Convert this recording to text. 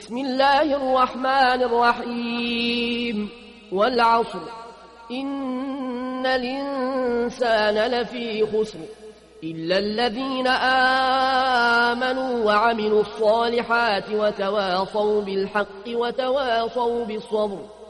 بسم الله الرحمن الرحيم والعصر إن الإنسان لفي خسر إلا الذين آمنوا وعملوا الصالحات وتواصوا بالحق وتواصوا بالصبر